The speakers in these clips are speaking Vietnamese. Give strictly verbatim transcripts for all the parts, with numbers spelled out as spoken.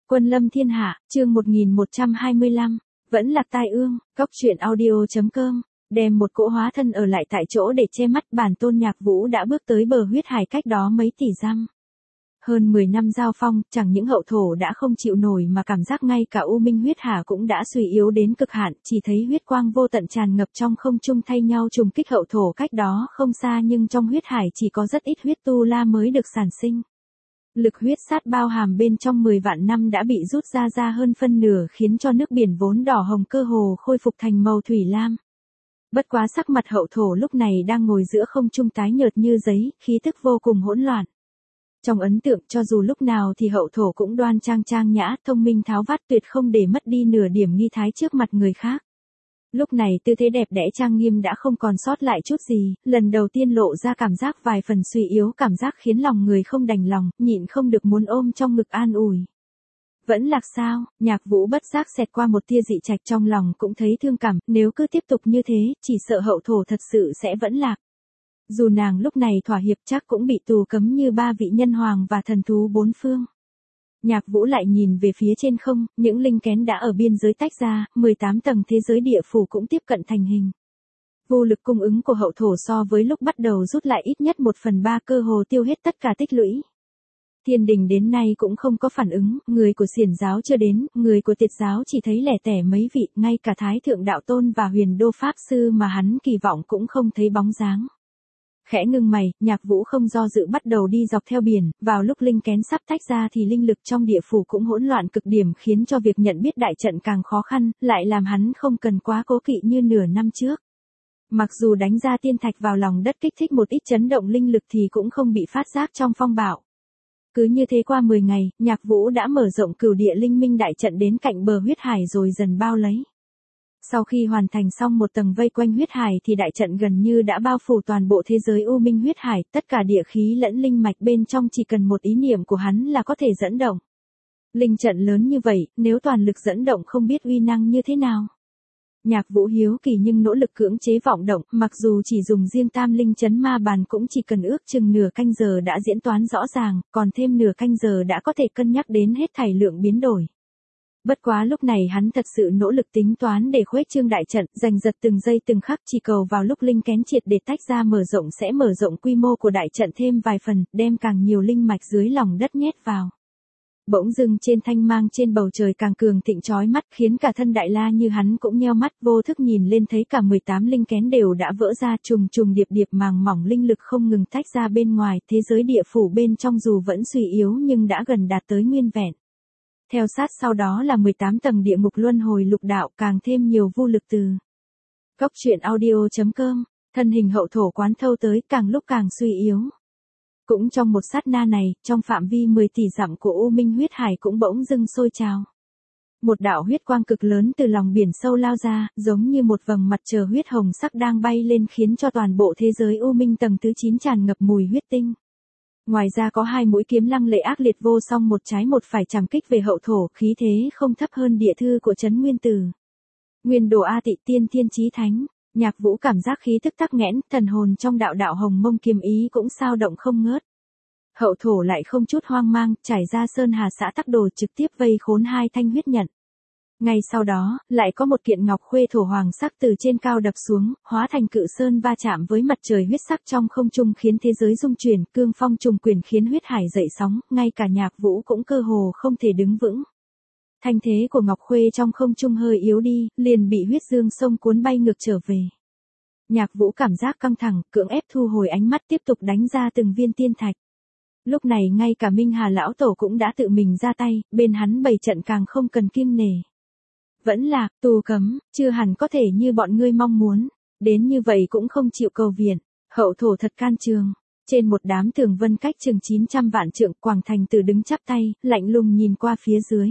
Quân lâm thiên hạ, chương một nghìn một trăm hai mươi lăm, vẫn lạc tai ương, cóc truyện audio.com, đem một cỗ hóa thân ở lại tại chỗ để che mắt. Bản tôn Nhạc Vũ đã bước tới bờ huyết hải cách đó mấy tỷ dặm. Hơn mười năm giao phong, chẳng những hậu thổ đã không chịu nổi mà cảm giác ngay cả U Minh huyết hà cũng đã suy yếu đến cực hạn, chỉ thấy huyết quang vô tận tràn ngập trong không trung thay nhau trùng kích hậu thổ cách đó không xa, nhưng trong huyết hải chỉ có rất ít huyết tu la mới được sản sinh. Lực huyết sát bao hàm bên trong mười vạn năm đã bị rút ra ra hơn phân nửa, khiến cho nước biển vốn đỏ hồng cơ hồ khôi phục thành màu thủy lam. Bất quá sắc mặt hậu thổ lúc này đang ngồi giữa không trung tái nhợt như giấy, khí tức vô cùng hỗn loạn. Trong ấn tượng cho dù lúc nào thì hậu thổ cũng đoan trang trang nhã, thông minh tháo vát, tuyệt không để mất đi nửa điểm nghi thái trước mặt người khác. Lúc này tư thế đẹp đẽ trang nghiêm đã không còn sót lại chút gì, lần đầu tiên lộ ra cảm giác vài phần suy yếu, cảm giác khiến lòng người không đành lòng, nhịn không được muốn ôm trong ngực an ủi. Vẫn lạc sao? Nhạc Vũ bất giác xẹt qua một tia dị trạch, trong lòng cũng thấy thương cảm, nếu cứ tiếp tục như thế, chỉ sợ hậu thổ thật sự sẽ vẫn lạc. Dù nàng lúc này thỏa hiệp chắc cũng bị tù cấm như ba vị nhân hoàng và thần thú bốn phương. Nhạc Vũ lại nhìn về phía trên không, những linh kén đã ở biên giới tách ra, mười tám tầng thế giới địa phủ cũng tiếp cận thành hình. Vô lực cung ứng của hậu thổ so với lúc bắt đầu rút lại ít nhất một phần ba, cơ hồ tiêu hết tất cả tích lũy. Thiên đình đến nay cũng không có phản ứng, người của xiển giáo chưa đến, người của tiệt giáo chỉ thấy lẻ tẻ mấy vị, ngay cả Thái Thượng Đạo Tôn và Huyền Đô Pháp Sư mà hắn kỳ vọng cũng không thấy bóng dáng. Khẽ ngưng mày, Nhạc Vũ không do dự bắt đầu đi dọc theo biển, vào lúc linh kén sắp tách ra thì linh lực trong địa phủ cũng hỗn loạn cực điểm, khiến cho việc nhận biết đại trận càng khó khăn, lại làm hắn không cần quá cố kỵ như nửa năm trước. Mặc dù đánh ra tiên thạch vào lòng đất kích thích một ít chấn động linh lực thì cũng không bị phát giác trong phong bạo. Cứ như thế qua mười ngày, Nhạc Vũ đã mở rộng cửu địa linh minh đại trận đến cạnh bờ huyết hải rồi dần bao lấy. Sau khi hoàn thành xong một tầng vây quanh huyết hải thì đại trận gần như đã bao phủ toàn bộ thế giới U Minh huyết hải, tất cả địa khí lẫn linh mạch bên trong chỉ cần một ý niệm của hắn là có thể dẫn động. Linh trận lớn như vậy, nếu toàn lực dẫn động không biết uy năng như thế nào. Nhạc Vũ hiếu kỳ nhưng nỗ lực cưỡng chế vọng động, mặc dù chỉ dùng riêng tam linh chấn ma bàn cũng chỉ cần ước chừng nửa canh giờ đã diễn toán rõ ràng, còn thêm nửa canh giờ đã có thể cân nhắc đến hết thảy lượng biến đổi. Bất quá lúc này hắn thật sự nỗ lực tính toán để khuếch trương đại trận, giành giật từng giây từng khắc, chỉ cầu vào lúc linh kén triệt để tách ra mở rộng sẽ mở rộng quy mô của đại trận thêm vài phần, đem càng nhiều linh mạch dưới lòng đất nhét vào. Bỗng dưng trên thanh mang trên bầu trời càng cường thịnh chói mắt, khiến cả thân đại la như hắn cũng nheo mắt, vô thức nhìn lên thấy cả mười tám linh kén đều đã vỡ ra, trùng trùng điệp điệp màng mỏng linh lực không ngừng tách ra bên ngoài, thế giới địa phủ bên trong dù vẫn suy yếu nhưng đã gần đạt tới nguyên vẹn. Theo sát sau đó là mười tám tầng địa ngục luân hồi lục đạo, càng thêm nhiều vô lực từ. Cóc truyện audio.com, thân hình hậu thổ quán thâu tới, càng lúc càng suy yếu. Cũng trong một sát na này, trong phạm vi mười tỷ dặm của U Minh huyết hải cũng bỗng dưng sôi trào. Một đạo huyết quang cực lớn từ lòng biển sâu lao ra, giống như một vầng mặt trời huyết hồng sắc đang bay lên, khiến cho toàn bộ thế giới U Minh tầng thứ chín tràn ngập mùi huyết tinh. Ngoài ra có hai mũi kiếm lăng lệ ác liệt vô song, một trái một phải chằm kích về hậu thổ, khí thế không thấp hơn địa thư của Trấn Nguyên Tử. Nguyên đồ A Tị Tiên Thiên Chí Thánh. Nhạc Vũ cảm giác khí tức tắc nghẽn, thần hồn trong đạo đạo hồng mông kiếm ý cũng sao động không ngớt. Hậu thổ lại không chút hoang mang, trải ra sơn hà xã tắc đồ trực tiếp vây khốn hai thanh huyết nhận. Ngay sau đó, lại có một kiện ngọc khuê thổ hoàng sắc từ trên cao đập xuống, hóa thành cự sơn va chạm với mặt trời huyết sắc trong không trung, khiến thế giới rung chuyển, cương phong trùng quyền khiến huyết hải dậy sóng, ngay cả Nhạc Vũ cũng cơ hồ không thể đứng vững. Thanh thế của ngọc khuê trong không trung hơi yếu đi, liền bị huyết dương sông cuốn bay ngược trở về. Nhạc Vũ cảm giác căng thẳng, cưỡng ép thu hồi ánh mắt, tiếp tục đánh ra từng viên tiên thạch. Lúc này ngay cả Minh Hà lão tổ cũng đã tự mình ra tay, bên hắn bày trận càng không cần kiêng nể. Vẫn lạc, tù cấm, chưa hẳn có thể như bọn ngươi mong muốn, đến như vậy cũng không chịu cầu viện. Hậu thổ thật can trường. Trên một đám tường vân cách chừng chín trăm vạn trượng, Quảng Thành Tử đứng chắp tay, lạnh lùng nhìn qua phía dưới.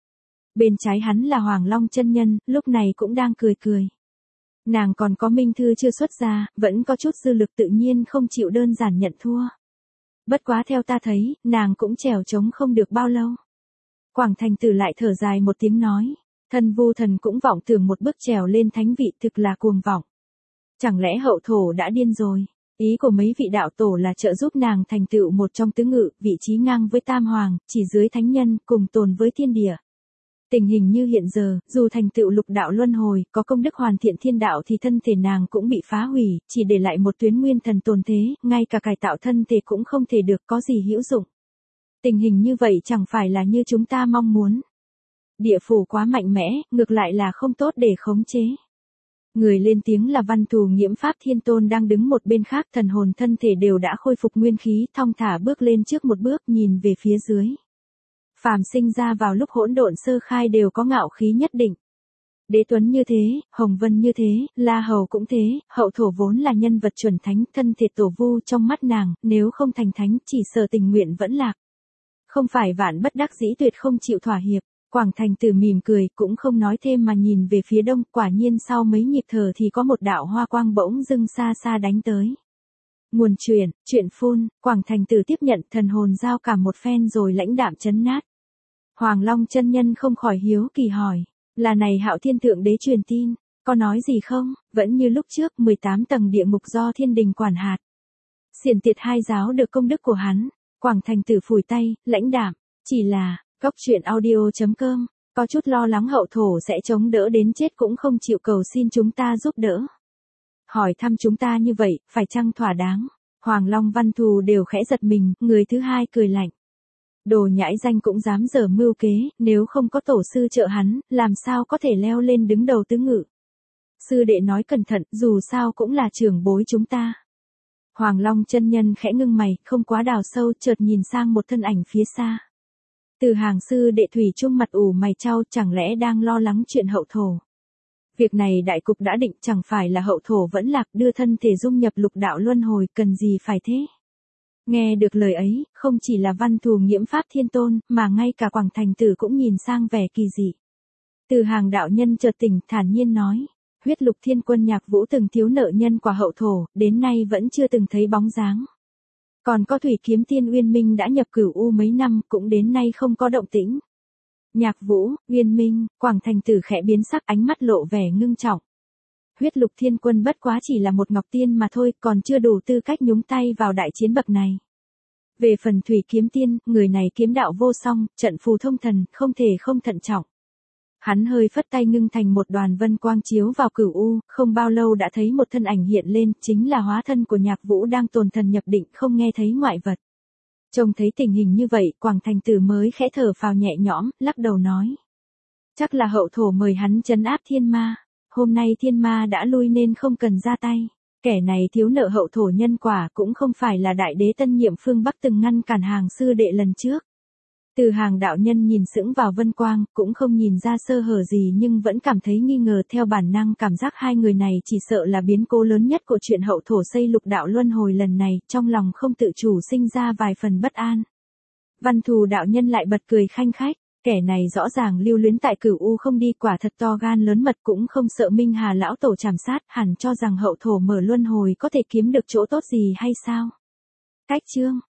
Bên trái hắn là Hoàng Long chân nhân, lúc này cũng đang cười cười. Nàng còn có minh thư chưa xuất ra, vẫn có chút dư lực, tự nhiên không chịu đơn giản nhận thua. Bất quá theo ta thấy, nàng cũng trèo trống không được bao lâu. Quảng Thành Tử lại thở dài một tiếng nói, thân vu thần cũng vọng tưởng một bước trèo lên thánh vị, thực là cuồng vọng. Chẳng lẽ hậu thổ đã điên rồi? Ý của mấy vị đạo tổ là trợ giúp nàng thành tựu một trong tứ ngự, vị trí ngang với tam hoàng, chỉ dưới thánh nhân, cùng tồn với thiên địa. Tình hình như hiện giờ, dù thành tựu lục đạo luân hồi, có công đức hoàn thiện thiên đạo thì thân thể nàng cũng bị phá hủy, chỉ để lại một tuyến nguyên thần tồn thế, ngay cả cải tạo thân thể cũng không thể được, có gì hữu dụng. Tình hình như vậy chẳng phải là như chúng ta mong muốn. Địa phủ quá mạnh mẽ, ngược lại là không tốt để khống chế. Người lên tiếng là Văn Thù Nghiễm Pháp Thiên Tôn đang đứng một bên khác, thần hồn thân thể đều đã khôi phục nguyên khí, thong thả bước lên trước một bước, nhìn về phía dưới. Phàm sinh ra vào lúc hỗn độn sơ khai đều có ngạo khí nhất định. Đế Tuấn như thế, Hồng Vân như thế, La Hầu cũng thế, hậu thổ vốn là nhân vật chuẩn thánh, thân thiệt tổ vu trong mắt nàng, nếu không thành thánh chỉ sợ tình nguyện vẫn lạc. Không phải vạn bất đắc dĩ tuyệt không chịu thỏa hiệp. Quảng Thành Tử mỉm cười, cũng không nói thêm mà nhìn về phía đông, quả nhiên sau mấy nhịp thở thì có một đạo hoa quang bỗng dưng xa xa đánh tới. Nguồn truyền, chuyện phun, Quảng Thành Tử tiếp nhận, thần hồn giao cảm một phen rồi lãnh đạm chấn nát. Hoàng Long chân nhân không khỏi hiếu kỳ hỏi, là này Hạo Thiên Thượng Đế truyền tin, có nói gì không? Vẫn như lúc trước, mười tám tầng địa ngục do thiên đình quản hạt. Xiển Tiệt hai giáo được công đức của hắn. Quảng Thành Tử phủi tay, lãnh đạm, chỉ là, Cốc truyện audio chấm com, có chút lo lắng hậu thổ sẽ chống đỡ đến chết cũng không chịu cầu xin chúng ta giúp đỡ. Hỏi thăm chúng ta như vậy, phải chăng thỏa đáng? Hoàng Long Văn Thù đều khẽ giật mình, người thứ hai cười lạnh. Đồ nhãi danh cũng dám dở mưu kế, nếu không có tổ sư trợ hắn, làm sao có thể leo lên đứng đầu tứ ngự. Sư đệ nói cẩn thận, dù sao cũng là trưởng bối chúng ta. Hoàng Long chân nhân khẽ ngưng mày, không quá đào sâu, chợt nhìn sang một thân ảnh phía xa. Từ Hàng sư đệ thủy chung mặt ủ mày chau, chẳng lẽ đang lo lắng chuyện hậu thổ. Việc này đại cục đã định, chẳng phải là hậu thổ vẫn lạc, đưa thân thể dung nhập lục đạo luân hồi, cần gì phải thế. Nghe được lời ấy, không chỉ là Văn Thù Nghiễm Pháp Thiên Tôn, mà ngay cả Quảng Thành Tử cũng nhìn sang vẻ kỳ dị. Từ Hàng đạo nhân chợt tỉnh, thản nhiên nói, huyết lục thiên quân Nhạc Vũ từng thiếu nợ nhân quả hậu thổ, đến nay vẫn chưa từng thấy bóng dáng. Còn có Thủy Kiếm Tiên Uyên Minh đã nhập Cửu U mấy năm, cũng đến nay không có động tĩnh. Nhạc Vũ, Uyên Minh, Quảng Thành Tử khẽ biến sắc, ánh mắt lộ vẻ ngưng trọng. Huyết lục thiên quân bất quá chỉ là một ngọc tiên mà thôi, còn chưa đủ tư cách nhúng tay vào đại chiến bậc này. Về phần Thủy Kiếm Tiên, người này kiếm đạo vô song, trận phù thông thần, không thể không thận trọng. Hắn hơi phất tay ngưng thành một đoàn vân quang chiếu vào Cửu U, không bao lâu đã thấy một thân ảnh hiện lên, chính là hóa thân của Nhạc Vũ đang tồn thần nhập định, không nghe thấy ngoại vật. Trông thấy tình hình như vậy, Quảng Thành Tử mới khẽ thở phào nhẹ nhõm, lắc đầu nói. Chắc là hậu thổ mời hắn trấn áp thiên ma, hôm nay thiên ma đã lui nên không cần ra tay. Kẻ này thiếu nợ hậu thổ nhân quả, cũng không phải là đại đế tân nhiệm phương Bắc từng ngăn cản Hàng sư đệ lần trước. Từ Hàng đạo nhân nhìn sững vào vân quang, cũng không nhìn ra sơ hở gì nhưng vẫn cảm thấy nghi ngờ, theo bản năng cảm giác hai người này chỉ sợ là biến cố lớn nhất của chuyện hậu thổ xây lục đạo luân hồi lần này, trong lòng không tự chủ sinh ra vài phần bất an. Văn Thù đạo nhân lại bật cười khanh khách, kẻ này rõ ràng lưu luyến tại Cửu U không đi, quả thật to gan lớn mật, cũng không sợ Minh Hà lão tổ trảm sát, hẳn cho rằng hậu thổ mở luân hồi có thể kiếm được chỗ tốt gì hay sao? Cách chương